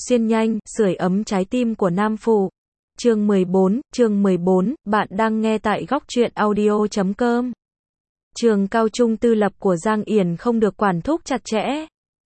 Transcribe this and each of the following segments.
xuyên nhanh, sưởi ấm trái tim của nam phụ. Chương 14, bạn đang nghe tại góc truyện audio.com. Trường cao trung tư lập của Giang Yển không được quản thúc chặt chẽ.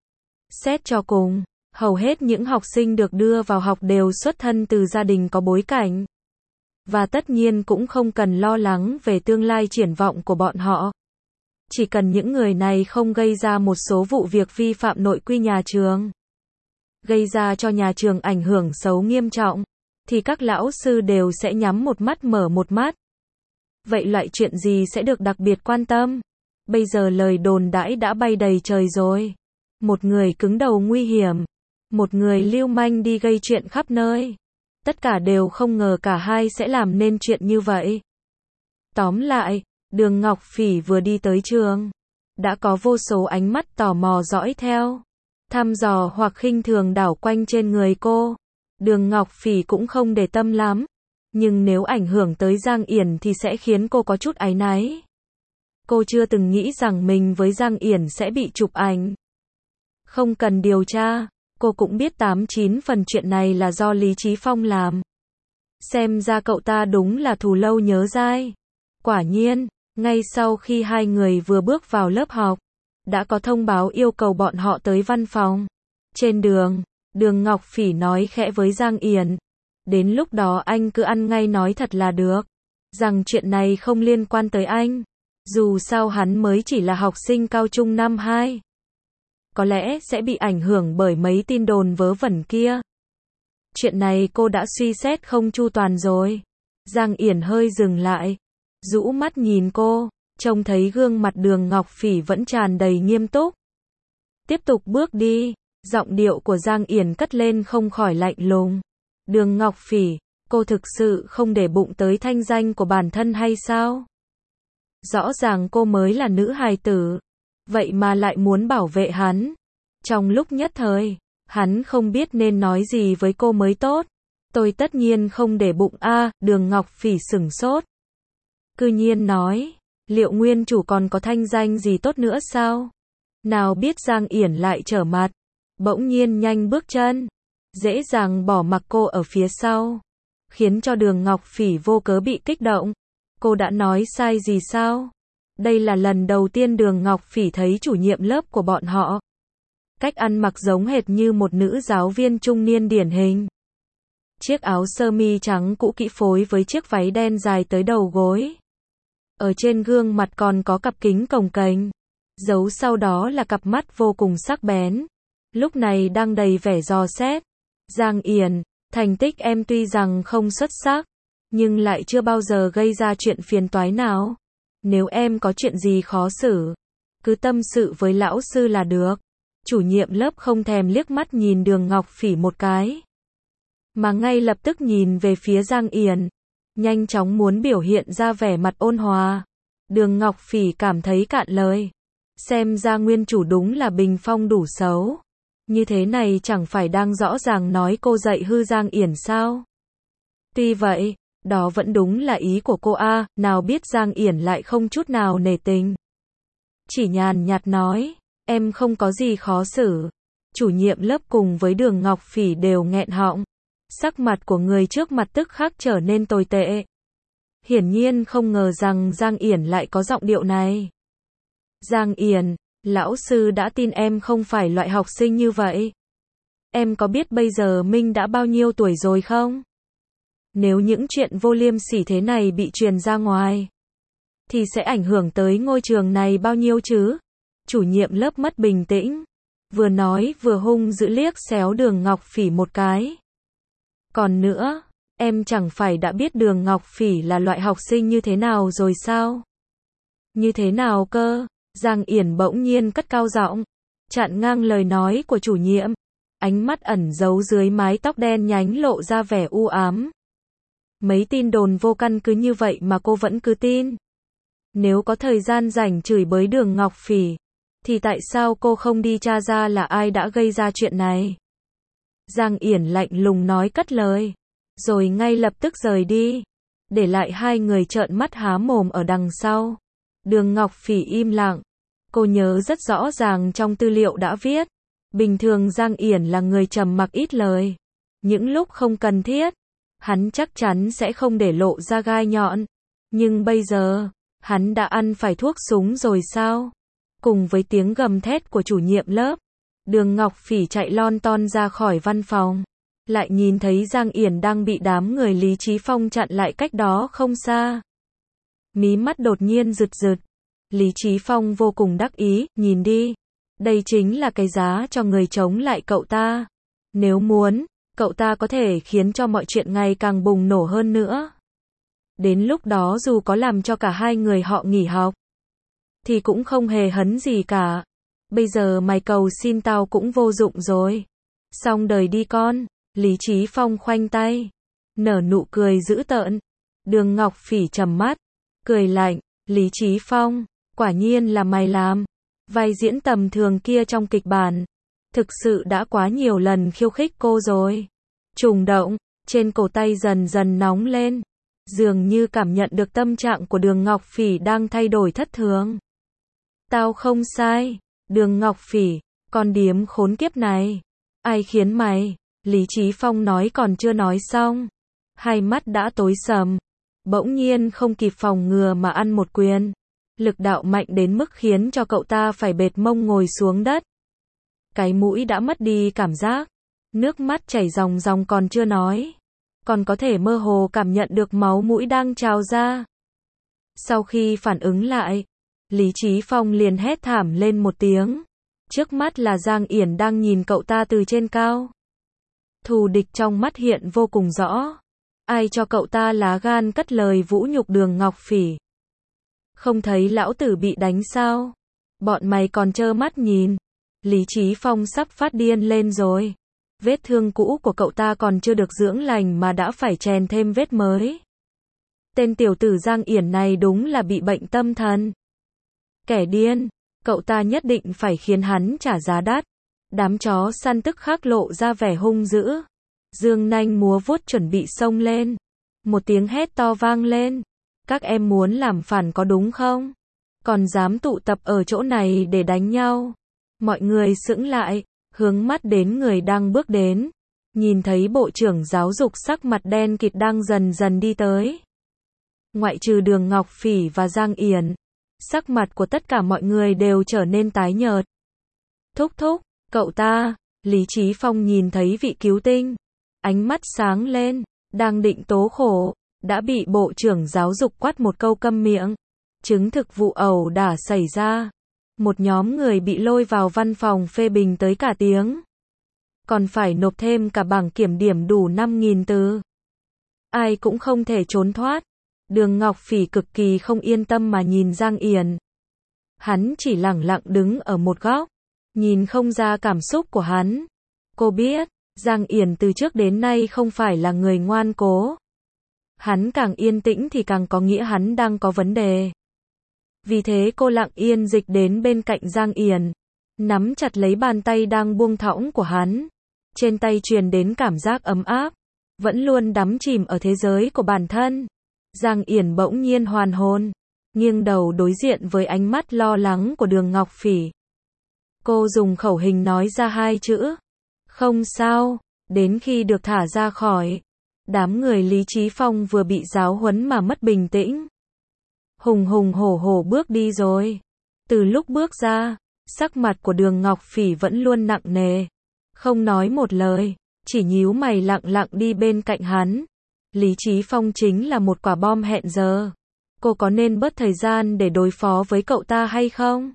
Xét cho cùng, hầu hết những học sinh được đưa vào học đều xuất thân từ gia đình có bối cảnh. Và tất nhiên cũng không cần lo lắng về tương lai triển vọng của bọn họ. Chỉ cần những người này không gây ra một số vụ việc vi phạm nội quy nhà trường, gây ra cho nhà trường ảnh hưởng xấu nghiêm trọng, thì các lão sư đều sẽ nhắm một mắt mở một mắt. Vậy loại chuyện gì sẽ được đặc biệt quan tâm? Bây giờ lời đồn đãi đã bay đầy trời rồi. Một người cứng đầu nguy hiểm, một người lưu manh đi gây chuyện khắp nơi. Tất cả đều không ngờ cả hai sẽ làm nên chuyện như vậy. Tóm lại, Đường Ngọc Phỉ vừa đi tới trường, đã có vô số ánh mắt tò mò dõi theo, thăm dò hoặc khinh thường đảo quanh trên người cô. Đường Ngọc Phỉ cũng không để tâm lắm, nhưng nếu ảnh hưởng tới Giang Yển thì sẽ khiến cô có chút áy náy. Cô chưa từng nghĩ rằng mình với Giang Yển sẽ bị chụp ảnh. Không cần điều tra, cô cũng biết 89 phần chuyện này là do Lý Chí Phong làm. Xem ra cậu ta đúng là thù lâu nhớ dai. Quả nhiên, ngay sau khi hai người vừa bước vào lớp học, đã có thông báo yêu cầu bọn họ tới văn phòng. Trên đường, Đường Ngọc Phỉ nói khẽ với Giang Yển. Đến lúc đó anh cứ ăn ngay nói thật là được. Rằng chuyện này không liên quan tới anh. Dù sao hắn mới chỉ là học sinh cao trung năm 2. Có lẽ sẽ bị ảnh hưởng bởi mấy tin đồn vớ vẩn kia. Chuyện này cô đã suy xét không chu toàn rồi. Giang Yển hơi dừng lại, rũ mắt nhìn cô, trông thấy gương mặt Đường Ngọc Phỉ vẫn tràn đầy nghiêm túc. Tiếp tục bước đi, giọng điệu của Giang Yển cất lên không khỏi lạnh lùng. Đường Ngọc Phỉ, cô thực sự không để bụng tới thanh danh của bản thân hay sao? Rõ ràng cô mới là nữ hài tử, vậy mà lại muốn bảo vệ hắn. Trong lúc nhất thời, hắn không biết nên nói gì với cô mới tốt. Tôi tất nhiên không để bụng a. Đường Ngọc Phỉ sửng sốt. Cư nhiên nói, liệu nguyên chủ còn có thanh danh gì tốt nữa sao? Nào biết Giang Yển lại trở mặt, bỗng nhiên nhanh bước chân, dễ dàng bỏ mặc cô ở phía sau, khiến cho Đường Ngọc Phỉ vô cớ bị kích động. Cô đã nói sai gì sao? Đây là lần đầu tiên Đường Ngọc Phỉ thấy chủ nhiệm lớp của bọn họ. Cách ăn mặc giống hệt như một nữ giáo viên trung niên điển hình. Chiếc áo sơ mi trắng cũ kỹ phối với chiếc váy đen dài tới đầu gối. Ở trên gương mặt còn có cặp kính cồng kềnh, giấu sau đó là cặp mắt vô cùng sắc bén. Lúc này đang đầy vẻ dò xét. Giang Yển, thành tích em tuy rằng không xuất sắc, nhưng lại chưa bao giờ gây ra chuyện phiền toái nào. Nếu em có chuyện gì khó xử, cứ tâm sự với lão sư là được. Chủ nhiệm lớp không thèm liếc mắt nhìn Đường Ngọc Phỉ một cái, mà ngay lập tức nhìn về phía Giang Yển, nhanh chóng muốn biểu hiện ra vẻ mặt ôn hòa. Đường Ngọc Phỉ cảm thấy cạn lời. Xem ra nguyên chủ đúng là bình phong đủ xấu. Như thế này chẳng phải đang rõ ràng nói cô dạy hư Giang Yển sao? Tuy vậy, đó vẫn đúng là ý của cô a. Nào biết Giang Yển lại không chút nào nể tình, chỉ nhàn nhạt nói, em không có gì khó xử. Chủ nhiệm lớp cùng với Đường Ngọc Phỉ đều nghẹn họng. Sắc mặt của người trước mặt tức khắc trở nên tồi tệ. Hiển nhiên không ngờ rằng Giang Yển lại có giọng điệu này. Giang Yển, lão sư đã tin em không phải loại học sinh như vậy. Em có biết bây giờ Minh đã bao nhiêu tuổi rồi không? Nếu những chuyện vô liêm sỉ thế này bị truyền ra ngoài, thì sẽ ảnh hưởng tới ngôi trường này bao nhiêu chứ? Chủ nhiệm lớp mất bình tĩnh, vừa nói vừa hung dữ liếc xéo Đường Ngọc Phỉ một cái. Còn nữa, em chẳng phải đã biết Đường Ngọc Phỉ là loại học sinh như thế nào rồi sao? Như thế nào cơ? Giang Yển bỗng nhiên cất cao giọng, chặn ngang lời nói của chủ nhiệm. Ánh mắt ẩn giấu dưới mái tóc đen nhánh lộ ra vẻ u ám. Mấy tin đồn vô căn cứ như vậy mà cô vẫn cứ tin. Nếu có thời gian rảnh chửi bới Đường Ngọc Phỉ, thì tại sao cô không đi tra ra là ai đã gây ra chuyện này? Giang Yển lạnh lùng nói cất lời, rồi ngay lập tức rời đi, để lại hai người trợn mắt há mồm ở đằng sau. Đường Ngọc Phỉ im lặng. Cô nhớ rất rõ ràng trong tư liệu đã viết, Bình thường Giang Yển là người trầm mặc ít lời. Những lúc không cần thiết, hắn chắc chắn sẽ không để lộ ra gai nhọn. Nhưng bây giờ, hắn đã ăn phải thuốc súng rồi sao? Cùng với tiếng gầm thét của chủ nhiệm lớp, Đường Ngọc Phỉ chạy lon ton ra khỏi văn phòng. Lại nhìn thấy Giang Yển đang bị đám người Lý Chí Phong chặn lại cách đó không xa. Mí mắt đột nhiên rực rực. Lý Chí Phong vô cùng đắc ý, nhìn đi. Đây chính là cái giá cho người chống lại cậu ta. Nếu muốn, cậu ta có thể khiến cho mọi chuyện ngày càng bùng nổ hơn nữa. Đến lúc đó dù có làm cho cả hai người họ nghỉ học, thì cũng không hề hấn gì cả. Bây giờ mày cầu xin tao cũng vô dụng rồi. Xong đời đi con. Lý Chí Phong khoanh tay, nở nụ cười dữ tợn. Đường Ngọc Phỉ trầm mắt, cười lạnh. Lý Chí Phong, quả nhiên là mày làm. Vai diễn tầm thường kia trong kịch bản, thực sự đã quá nhiều lần khiêu khích cô rồi. Trùng động, trên cổ tay dần dần nóng lên. Dường như cảm nhận được tâm trạng của Đường Ngọc Phỉ đang thay đổi thất thường. Tao không sai. Đường Ngọc Phỉ, con điếm khốn kiếp này. Ai khiến mày? Lý Chí Phong nói còn chưa nói xong. Hai mắt đã tối sầm. Bỗng nhiên không kịp phòng ngừa mà ăn một quyền. Lực đạo mạnh đến mức khiến cho cậu ta phải bệt mông ngồi xuống đất. Cái mũi đã mất đi cảm giác. Nước mắt chảy ròng ròng còn chưa nói. Còn có thể mơ hồ cảm nhận được máu mũi đang trào ra. Sau khi phản ứng lại, Lý Chí Phong liền hét thảm lên một tiếng. Trước mắt là Giang Yển đang nhìn cậu ta từ trên cao. Thù địch trong mắt hiện vô cùng rõ. Ai cho cậu ta lá gan cất lời vũ nhục Đường Ngọc Phỉ? Không thấy lão tử bị đánh sao? Bọn mày còn trơ mắt nhìn. Lý Chí Phong sắp phát điên lên rồi. Vết thương cũ của cậu ta còn chưa được dưỡng lành mà đã phải chèn thêm vết mới. Tên tiểu tử Giang Yển này đúng là bị bệnh tâm thần. Kẻ điên, cậu ta nhất định phải khiến hắn trả giá đắt. Đám chó săn tức khắc lộ ra vẻ hung dữ. Dương nanh múa vuốt chuẩn bị xông lên. Một tiếng hét to vang lên. Các em muốn làm phản có đúng không? Còn dám tụ tập ở chỗ này để đánh nhau. Mọi người sững lại, hướng mắt đến người đang bước đến. Nhìn thấy bộ trưởng giáo dục sắc mặt đen kịt đang dần dần đi tới. Ngoại trừ Đường Ngọc Phỉ và Giang Yển, sắc mặt của tất cả mọi người đều trở nên tái nhợt. Thúc thúc, cậu ta. Lý Chí Phong nhìn thấy vị cứu tinh. Ánh mắt sáng lên, đang định tố khổ, đã bị bộ trưởng giáo dục quát một câu câm miệng. Chứng thực vụ ẩu đả xảy ra. Một nhóm người bị lôi vào văn phòng phê bình tới cả tiếng. Còn phải nộp thêm cả bảng kiểm điểm đủ 5.000 từ. Ai cũng không thể trốn thoát. Đường Ngọc Phỉ cực kỳ không yên tâm mà nhìn Giang Yển. Hắn chỉ lẳng lặng đứng ở một góc, nhìn không ra cảm xúc của hắn. Cô biết, Giang Yển từ trước đến nay không phải là người ngoan cố. Hắn càng yên tĩnh thì càng có nghĩa hắn đang có vấn đề. Vì thế cô lặng yên dịch đến bên cạnh Giang Yển, nắm chặt lấy bàn tay đang buông thõng của hắn. Trên tay truyền đến cảm giác ấm áp, vẫn luôn đắm chìm ở thế giới của bản thân. Giang Yển bỗng nhiên hoàn hồn, nghiêng đầu đối diện với ánh mắt lo lắng của Đường Ngọc Phỉ. Cô dùng khẩu hình nói ra hai chữ. Không sao. Đến khi được thả ra khỏi, đám người Lý Chí Phong vừa bị giáo huấn mà mất bình tĩnh. Hùng hùng hổ hổ bước đi rồi. Từ lúc bước ra, sắc mặt của Đường Ngọc Phỉ vẫn luôn nặng nề. Không nói một lời, chỉ nhíu mày lặng lặng đi bên cạnh hắn. Lý Chí Phong chính là một quả bom hẹn giờ. Cô có nên bớt thời gian để đối phó với cậu ta hay không?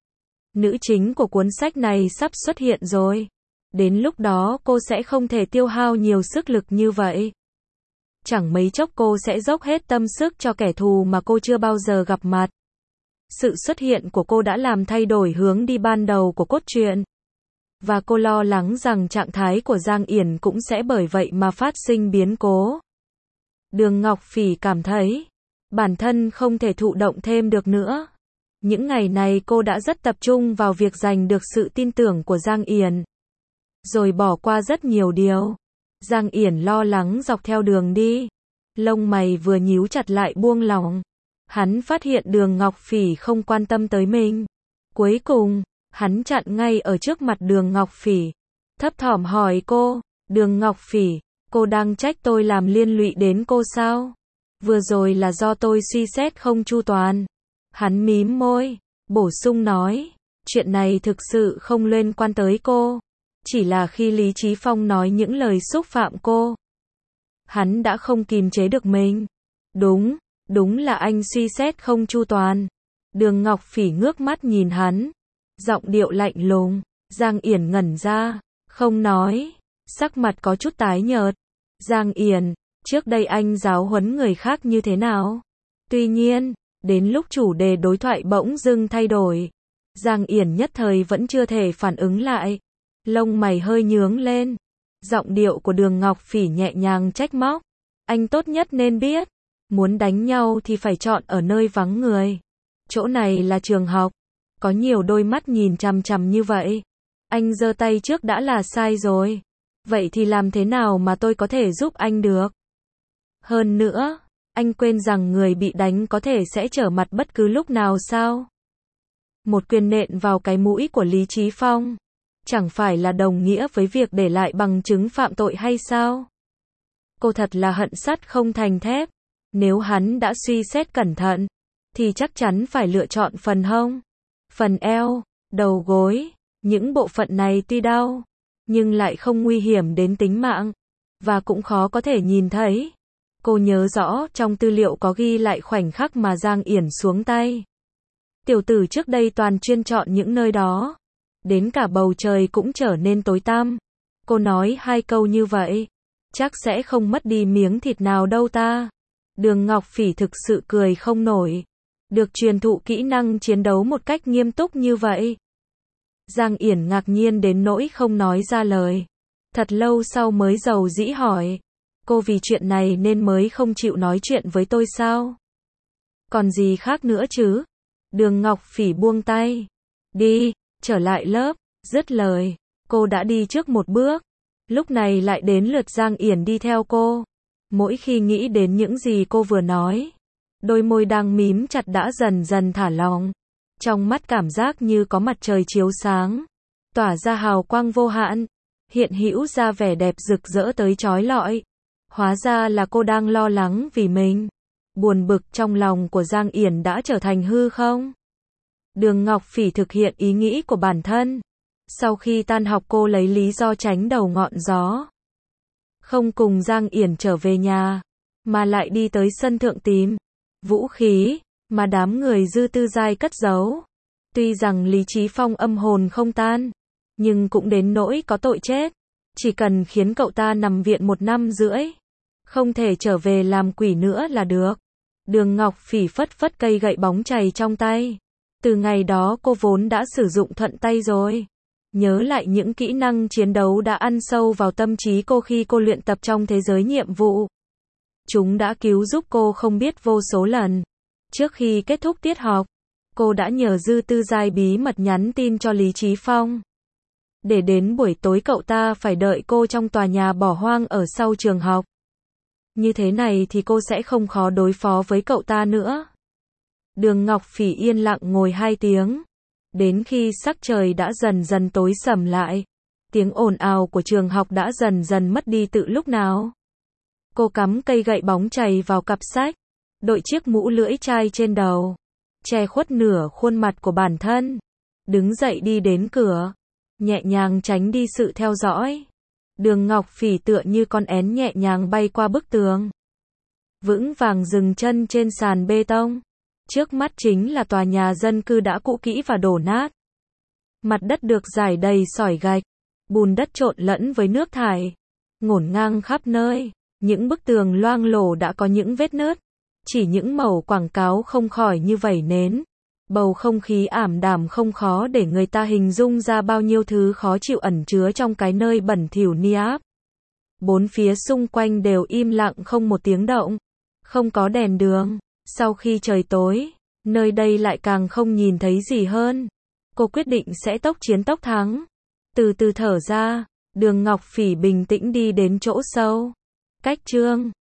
Nữ chính của cuốn sách này sắp xuất hiện rồi. Đến lúc đó cô sẽ không thể tiêu hao nhiều sức lực như vậy. Chẳng mấy chốc cô sẽ dốc hết tâm sức cho kẻ thù mà cô chưa bao giờ gặp mặt. Sự xuất hiện của cô đã làm thay đổi hướng đi ban đầu của cốt truyện. Và cô lo lắng rằng trạng thái của Giang Yển cũng sẽ bởi vậy mà phát sinh biến cố. Đường Ngọc Phỉ cảm thấy bản thân không thể thụ động thêm được nữa. Những ngày này cô đã rất tập trung vào việc giành được sự tin tưởng của Giang Yển. Rồi bỏ qua rất nhiều điều. Giang Yển lo lắng dọc theo đường đi. Lông mày vừa nhíu chặt lại buông lỏng. Hắn phát hiện Đường Ngọc Phỉ không quan tâm tới mình. Cuối cùng, Hắn chặn ngay ở trước mặt Đường Ngọc Phỉ. Thấp thỏm hỏi cô, Đường Ngọc Phỉ, cô đang trách tôi làm liên lụy đến cô sao? Vừa rồi là do tôi suy xét không chu toàn. Hắn mím môi, bổ sung nói, chuyện này thực sự không liên quan tới cô. Chỉ là khi Lý Chí Phong nói những lời xúc phạm cô, hắn đã không kìm chế được mình. Đúng là anh suy xét không chu toàn. Đường Ngọc Phỉ ngước mắt nhìn hắn, giọng điệu lạnh lùng. Giang Yển ngẩn ra, không nói, sắc mặt có chút tái nhợt. Giang Yển, trước đây anh giáo huấn người khác như thế nào? Tuy nhiên, đến lúc chủ đề đối thoại bỗng dưng thay đổi, Giang Yển nhất thời vẫn chưa thể phản ứng lại. Lông mày hơi nhướng lên. Giọng điệu của Đường Ngọc Phỉ nhẹ nhàng trách móc. Anh tốt nhất nên biết, muốn đánh nhau thì phải chọn ở nơi vắng người. Chỗ này là trường học, có nhiều đôi mắt nhìn chằm chằm như vậy. Anh giơ tay trước đã là sai rồi. Vậy thì làm thế nào mà tôi có thể giúp anh được? Hơn nữa, anh quên rằng người bị đánh có thể sẽ trở mặt bất cứ lúc nào sao? Một quyền nện vào cái mũi của Lý Chí Phong, chẳng phải là đồng nghĩa với việc để lại bằng chứng phạm tội hay sao? Cô thật là hận sắt không thành thép. Nếu hắn đã suy xét cẩn thận, thì chắc chắn phải lựa chọn phần hông, phần eo, đầu gối. Những bộ phận này tuy đau, nhưng lại không nguy hiểm đến tính mạng, và cũng khó có thể nhìn thấy. Cô nhớ rõ trong tư liệu có ghi lại khoảnh khắc mà Giang Yển xuống tay. Tiểu tử trước đây toàn chuyên chọn những nơi đó. Đến cả bầu trời cũng trở nên tối tăm. Cô nói 2 câu như vậy, chắc sẽ không mất đi miếng thịt nào đâu ta. Đường Ngọc Phỉ thực sự cười không nổi. Được truyền thụ kỹ năng chiến đấu một cách nghiêm túc như vậy. Giang Yển ngạc nhiên đến nỗi không nói ra lời. Thật lâu sau mới dầu dĩ hỏi, cô vì chuyện này nên mới không chịu nói chuyện với tôi sao? Còn gì khác nữa chứ? Đường Ngọc Phỉ buông tay. Đi, trở lại lớp. Dứt lời, cô đã đi trước một bước. Lúc này lại đến lượt Giang Yển đi theo cô. Mỗi khi nghĩ đến những gì cô vừa nói, đôi môi đang mím chặt đã dần dần thả lỏng. Trong mắt cảm giác như có mặt trời chiếu sáng, tỏa ra hào quang vô hạn, hiện hữu ra vẻ đẹp rực rỡ tới chói lọi. Hóa ra là cô đang lo lắng vì mình. Buồn bực trong lòng của Giang Yển đã trở thành hư không? Đường Ngọc Phỉ thực hiện ý nghĩ của bản thân. Sau khi tan học cô lấy lý do tránh đầu ngọn gió, không cùng Giang Yển trở về nhà, mà lại đi tới sân thượng tìm vũ khí mà đám người Dư Tư Giai cất giấu. Tuy rằng Lý Chí Phong âm hồn không tan, nhưng cũng đến nỗi có tội chết. Chỉ cần khiến cậu ta nằm viện 1 năm rưỡi, không thể trở về làm quỷ nữa là được. Đường Ngọc Phỉ phất phất cây gậy bóng chày trong tay. Từ ngày đó cô vốn đã sử dụng thuận tay rồi. Nhớ lại những kỹ năng chiến đấu đã ăn sâu vào tâm trí cô khi cô luyện tập trong thế giới nhiệm vụ. Chúng đã cứu giúp cô không biết vô số lần. Trước khi kết thúc tiết học, cô đã nhờ Dư Tư Giai bí mật nhắn tin cho Lý Chí Phong. Để đến buổi tối cậu ta phải đợi cô trong tòa nhà bỏ hoang ở sau trường học. Như thế này thì cô sẽ không khó đối phó với cậu ta nữa. Đường Ngọc Phỉ yên lặng ngồi 2 tiếng. Đến khi sắc trời đã dần dần tối sầm lại, tiếng ồn ào của trường học đã dần dần mất đi từ lúc nào. Cô cắm cây gậy bóng chày vào cặp sách, đội chiếc mũ lưỡi chai trên đầu, che khuất nửa khuôn mặt của bản thân. Đứng dậy đi đến cửa, nhẹ nhàng tránh đi sự theo dõi. Đường Ngọc Phỉ tựa như con én nhẹ nhàng bay qua bức tường, vững vàng dừng chân trên sàn bê tông. Trước mắt chính là tòa nhà dân cư đã cũ kỹ và đổ nát. Mặt đất được rải đầy sỏi gạch, bùn đất trộn lẫn với nước thải, ngổn ngang khắp nơi. Những bức tường loang lổ đã có những vết nứt, chỉ những mẩu quảng cáo không khỏi như vẩy nến. Bầu không khí ảm đạm không khó để người ta hình dung ra bao nhiêu thứ khó chịu ẩn chứa trong cái nơi bẩn thỉu ni áp. Bốn phía xung quanh đều im lặng không một tiếng động, không có đèn đường. Sau khi trời tối, nơi đây lại càng không nhìn thấy gì hơn. Cô quyết định sẽ tốc chiến tốc thắng. Từ từ thở ra, Đường Ngọc Phỉ bình tĩnh đi đến chỗ sâu. Cách chương